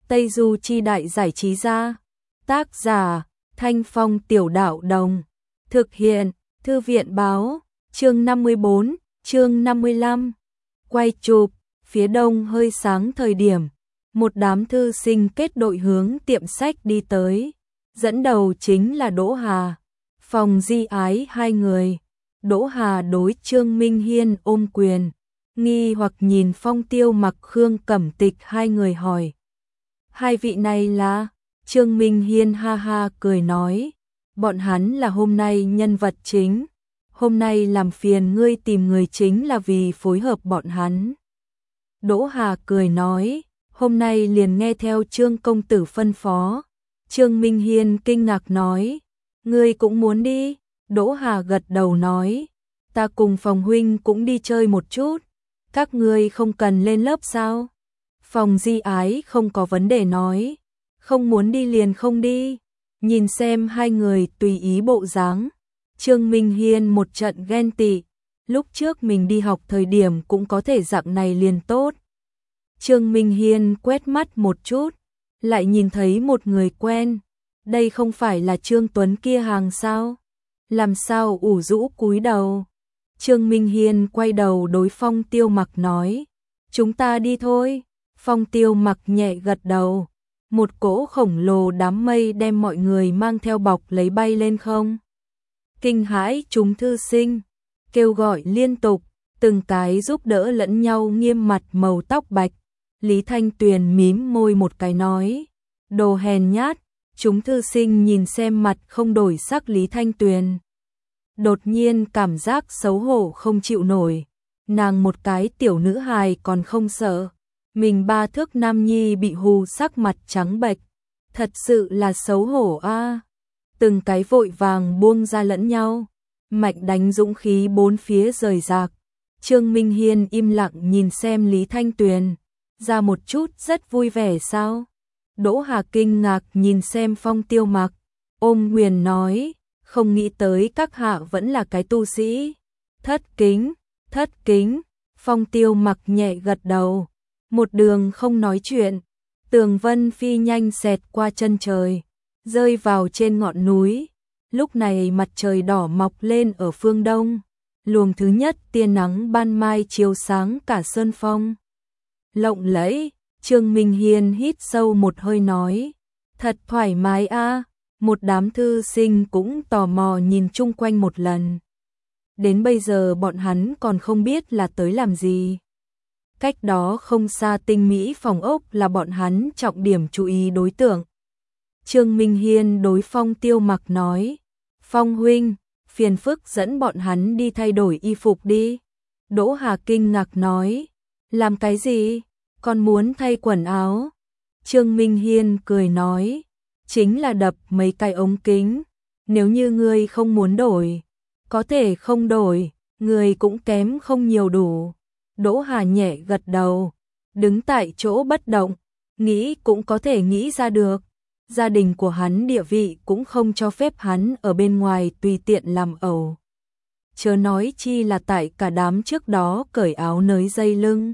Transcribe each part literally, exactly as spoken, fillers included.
Tây Du Chi Đại Giải Trí Gia. Tác giả Thanh Phong Tiểu Đạo Đồng. Thực hiện Thư viện Báo. Chương năm mươi bốn, chương năm mươi lăm. Quay chụp, phía đông hơi sáng thời điểm, một đám thư sinh kết đội hướng tiệm sách đi tới. Dẫn đầu chính là Đỗ Hà, Phòng Di Ái hai người. Đỗ Hà đối Trương Minh Hiên ôm quyền, nghi hoặc nhìn Phong Tiêu Mặc Khương Cẩm Tịch hai người hỏi. Hai vị này là? Trương Minh Hiên ha ha cười nói, bọn hắn là hôm nay nhân vật chính. Hôm nay làm phiền ngươi tìm người chính là vì phối hợp bọn hắn. Đỗ Hà cười nói, hôm nay liền nghe theo Trương công tử phân phó. Trương Minh Hiên kinh ngạc nói, ngươi cũng muốn đi? Đỗ Hà gật đầu nói, ta cùng Phòng huynh cũng đi chơi một chút. Các ngươi không cần lên lớp sao? Phòng Di Ái không có vấn đề nói, không muốn đi liền không đi. Nhìn xem hai người tùy ý bộ dáng, Trương Minh Hiên một trận ghen tị. Lúc trước mình đi học thời điểm cũng có thể dạng này liền tốt. Trương Minh Hiên quét mắt một chút, lại nhìn thấy một người quen. Đây không phải là Trương Tuấn kia hàng sao? Làm sao ủ rũ cúi đầu? Trương Minh Hiên quay đầu đối Phong Tiêu Mặc nói, chúng ta đi thôi. Phong Tiêu Mặc nhẹ gật đầu. Một cỗ khổng lồ đám mây đem mọi người mang theo bọc lấy bay lên không. Kinh hãi chúng thư sinh, kêu gọi liên tục, từng cái giúp đỡ lẫn nhau nghiêm mặt màu tóc bạch. Lý Thanh Tuyền mím môi một cái nói, đồ hèn nhát. Chúng thư sinh nhìn xem mặt không đổi sắc Lý Thanh Tuyền, đột nhiên cảm giác xấu hổ không chịu nổi. Nàng một cái tiểu nữ hài còn không sợ, mình ba thước nam nhi bị hù sắc mặt trắng bệch, thật sự là xấu hổ a. À. Từng cái vội vàng buông ra lẫn nhau, mạnh đánh dũng khí bốn phía rời rạc. Trương Minh Hiên im lặng nhìn xem Lý Thanh Tuyền, ra một chút rất vui vẻ sao? Đỗ Hà kinh ngạc nhìn xem Phong Tiêu Mặc, ôm huyền nói, không nghĩ tới các hạ vẫn là cái tu sĩ. Thất kính, thất kính. Phong Tiêu Mặc nhẹ gật đầu, một đường không nói chuyện. Tường vân phi nhanh xẹt qua chân trời, rơi vào trên ngọn núi. Lúc này mặt trời đỏ mọc lên ở phương đông, luồng thứ nhất tia nắng ban mai chiếu sáng cả sơn phong. Lộng lẫy. Trương Minh Hiên hít sâu một hơi nói, thật thoải mái a. À. Một đám thư sinh cũng tò mò nhìn chung quanh một lần. Đến bây giờ bọn hắn còn không biết là tới làm gì. Cách đó không xa tinh mỹ phòng ốc là bọn hắn trọng điểm chú ý đối tượng. Trương Minh Hiên đối Phong Tiêu Mặc nói, Phong huynh, phiền phức dẫn bọn hắn đi thay đổi y phục đi. Đỗ Hà kinh ngạc nói, làm cái gì? Con muốn thay quần áo. Trương Minh Hiên cười nói, chính là đập mấy cái ống kính. Nếu như ngươi không muốn đổi, có thể không đổi, ngươi cũng kém không nhiều đủ. Đỗ Hà nhẹ gật đầu, đứng tại chỗ bất động, nghĩ cũng có thể nghĩ ra được. Gia đình của hắn địa vị cũng không cho phép hắn ở bên ngoài tùy tiện làm ẩu. Chớ nói chi là tại cả đám trước đó cởi áo nới dây lưng.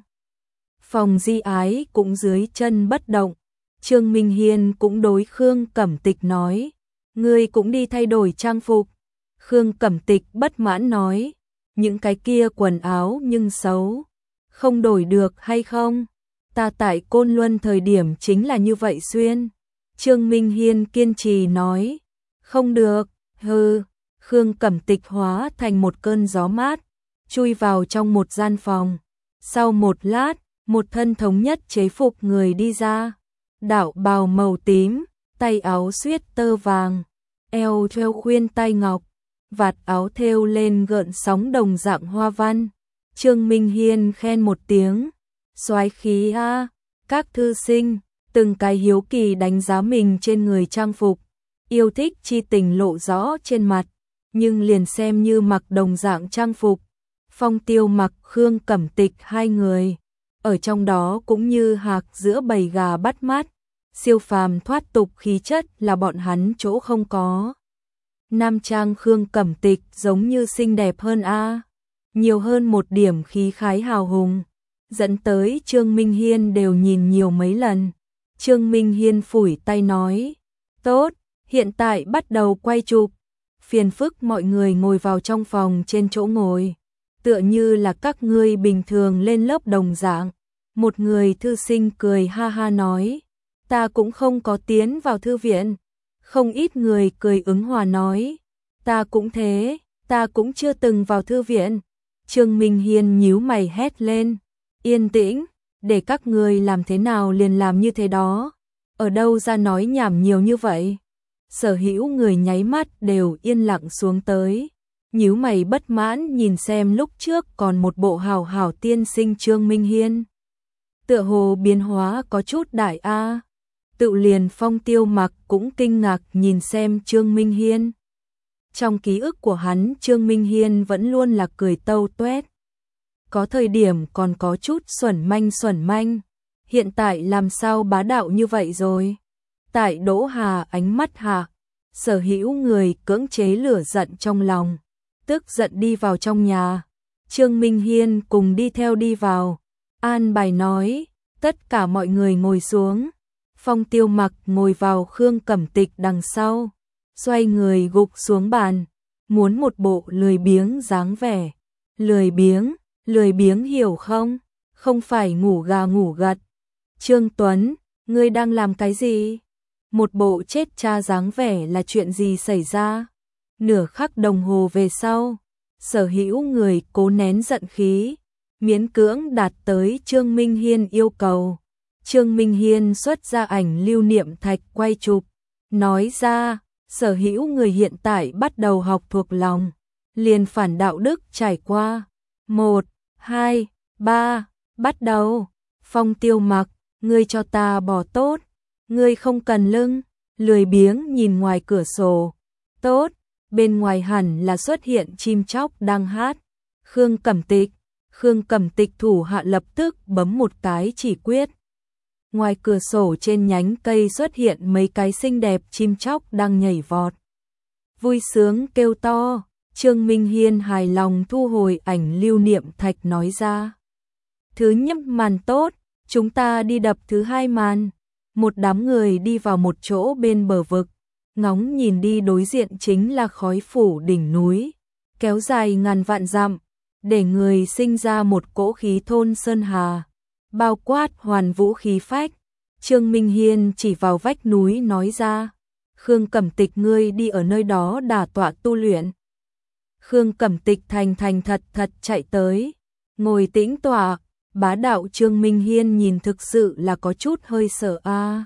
Phòng Di Ái cũng dưới chân bất động. Trương Minh Hiên cũng đối Khương Cẩm Tịch nói, ngươi cũng đi thay đổi trang phục. Khương Cẩm Tịch bất mãn nói, những cái kia quần áo nhưng xấu, không đổi được hay không? Ta tại Côn Luân thời điểm chính là như vậy xuyên. Trương Minh Hiên kiên trì nói, không được, hừ. Khương Cẩm Tịch hóa thành một cơn gió mát, chui vào trong một gian phòng. Sau một lát, một thân thống nhất chế phục người đi ra, đạo bào màu tím, tay áo xuyết tơ vàng, eo thêu khuyên tai ngọc, vạt áo thêu lên gợn sóng đồng dạng hoa văn. Trương Minh Hiên khen một tiếng, soái khí a. À. Các thư sinh từng cái hiếu kỳ đánh giá mình trên người trang phục, yêu thích chi tình lộ rõ trên mặt, nhưng liền xem như mặc đồng dạng trang phục, Phong Tiêu Mặc Khương Cẩm Tịch hai người ở trong đó cũng như hạc giữa bầy gà bắt mắt, siêu phàm thoát tục khí chất là bọn hắn chỗ không có. Nam trang Khương Cẩm Tịch giống như xinh đẹp hơn a, à. Nhiều hơn một điểm khí khái hào hùng, dẫn tới Trương Minh Hiên đều nhìn nhiều mấy lần. Trương Minh Hiên phủi tay nói, tốt, hiện tại bắt đầu quay chụp. Phiền phức mọi người ngồi vào trong phòng trên chỗ ngồi, tựa như là các ngươi bình thường lên lớp đồng dạng. Một người thư sinh cười ha ha nói, ta cũng không có tiến vào thư viện. Không ít người cười ứng hòa nói, ta cũng thế, ta cũng chưa từng vào thư viện. Trương Minh Hiên nhíu mày hét lên, yên tĩnh, để các ngươi làm thế nào liền làm như thế đó. Ở đâu ra nói nhảm nhiều như vậy? Sở hữu người nháy mắt đều yên lặng xuống tới, nhíu mày bất mãn nhìn xem lúc trước còn một bộ hào hào tiên sinh Trương Minh Hiên. Tựa hồ biến hóa có chút đại a. Tự liền Phong Tiêu Mặc cũng kinh ngạc nhìn xem Trương Minh Hiên. Trong ký ức của hắn, Trương Minh Hiên vẫn luôn là cười tâu tuét. Có thời điểm còn có chút xuẩn manh xuẩn manh. Hiện tại làm sao bá đạo như vậy rồi? Tại Đỗ Hà ánh mắt hạ, sở hữu người cưỡng chế lửa giận trong lòng, tức giận đi vào trong nhà. Trương Minh Hiên cùng đi theo đi vào, an bài nói, tất cả mọi người ngồi xuống. Phong Tiêu Mặc ngồi vào Khương Cẩm Tịch đằng sau, xoay người gục xuống bàn, muốn một bộ lười biếng dáng vẻ. Lười biếng, lười biếng hiểu không? Không phải ngủ gà ngủ gật. Trương Tuấn, ngươi đang làm cái gì? Một bộ chết cha dáng vẻ là chuyện gì xảy ra? Nửa khắc đồng hồ về sau, sở hữu người cố nén giận khí, miễn cưỡng đạt tới Trương Minh Hiên yêu cầu. Trương Minh Hiên xuất ra ảnh lưu niệm thạch quay chụp, nói ra, sở hữu người hiện tại bắt đầu học thuộc lòng, liền phản đạo đức trải qua. Một, hai, ba, bắt đầu. Phong Tiêu Mặc, ngươi cho ta bỏ tốt, ngươi không cần lưng. Lười biếng nhìn ngoài cửa sổ, tốt, bên ngoài hẳn là xuất hiện chim chóc đang hát. Khương Cẩm Tịch, Khương Cẩm Tịch thủ hạ lập tức bấm một cái chỉ quyết. Ngoài cửa sổ trên nhánh cây xuất hiện mấy cái xinh đẹp chim chóc đang nhảy vọt. Vui sướng kêu to, Trương Minh Hiên hài lòng thu hồi ảnh lưu niệm thạch nói ra. Thứ nhất màn tốt, chúng ta đi đập thứ hai màn. Một đám người đi vào một chỗ bên bờ vực, ngóng nhìn đi đối diện chính là khói phủ đỉnh núi, kéo dài ngàn vạn dặm, để người sinh ra một cỗ khí thôn sơn hà, bao quát hoàn vũ khí phách. Trương Minh Hiên chỉ vào vách núi nói ra, Khương Cẩm Tịch ngươi đi ở nơi đó đả tọa tu luyện. Khương Cẩm Tịch thành thành thật thật chạy tới, ngồi tĩnh tọa. Bá đạo Trương Minh Hiên nhìn thực sự là có chút hơi sợ a. À.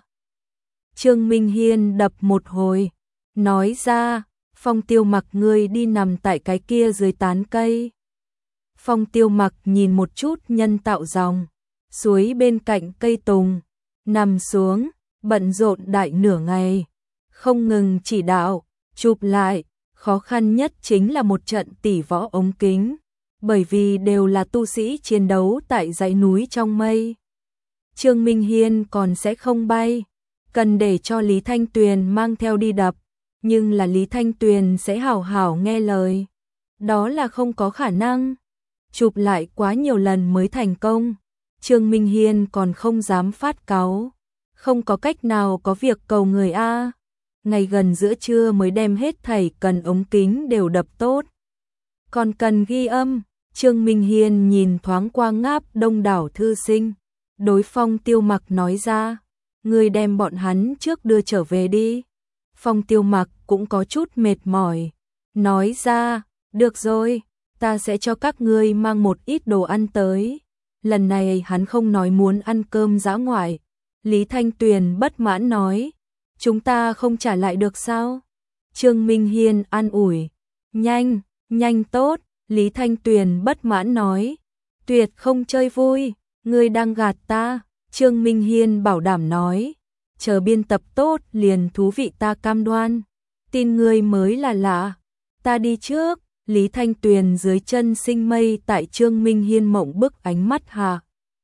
Trương Minh Hiên đập một hồi, nói ra, Phong Tiêu Mặc ngươi đi nằm tại cái kia dưới tán cây. Phong Tiêu Mặc nhìn một chút nhân tạo dòng suối bên cạnh cây tùng, nằm xuống, bận rộn đại nửa ngày, không ngừng chỉ đạo, chụp lại, khó khăn nhất chính là một trận tỷ võ ống kính. Bởi vì đều là tu sĩ chiến đấu tại dãy núi trong mây. Trương Minh Hiên còn sẽ không bay, cần để cho Lý Thanh Tuyền mang theo đi đập, nhưng là Lý Thanh Tuyền sẽ hảo hảo nghe lời. Đó là không có khả năng. Chụp lại quá nhiều lần mới thành công. Trương Minh Hiên còn không dám phát cáu. Không có cách nào có việc cầu người A. Ngày gần giữa trưa mới đem hết thảy cần ống kính đều đập tốt. Còn cần ghi âm. Trương Minh Hiên nhìn thoáng qua ngáp đông đảo thư sinh, đối Phong Tiêu Mặc nói ra, ngươi đem bọn hắn trước đưa trở về đi. Phong Tiêu Mặc cũng có chút mệt mỏi, nói ra, được rồi, ta sẽ cho các ngươi mang một ít đồ ăn tới. Lần này hắn không nói muốn ăn cơm dã ngoại. Lý Thanh Tuyền bất mãn nói, chúng ta không trả lại được sao? Trương Minh Hiên an ủi, nhanh, nhanh tốt. Lý Thanh Tuyền bất mãn nói, tuyệt không chơi vui, ngươi đang gạt ta. Trương Minh Hiên bảo đảm nói, chờ biên tập tốt liền thú vị ta cam đoan, tin ngươi mới là lạ, ta đi trước. Lý Thanh Tuyền dưới chân sinh mây tại Trương Minh Hiên mộng bức ánh mắt hạ,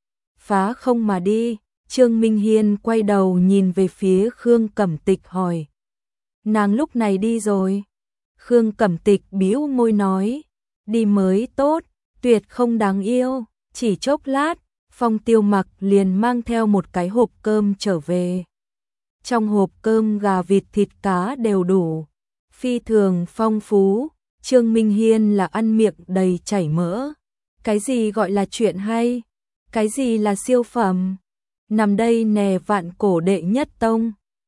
phá không mà đi. Trương Minh Hiên quay đầu nhìn về phía Khương Cẩm Tịch hỏi, nàng lúc này đi rồi? Khương Cẩm Tịch bĩu môi nói, đi mới tốt, tuyệt không đáng yêu, chỉ chốc lát. Phong Tiêu Mặc liền mang theo một cái hộp cơm trở về. Trong hộp cơm gà vịt thịt cá đều đủ, phi thường phong phú. Trương Minh Hiên là ăn miệng đầy chảy mỡ. Cái gì gọi là chuyện hay? Cái gì là siêu phẩm? Nằm đây nè vạn cổ đệ nhất tông.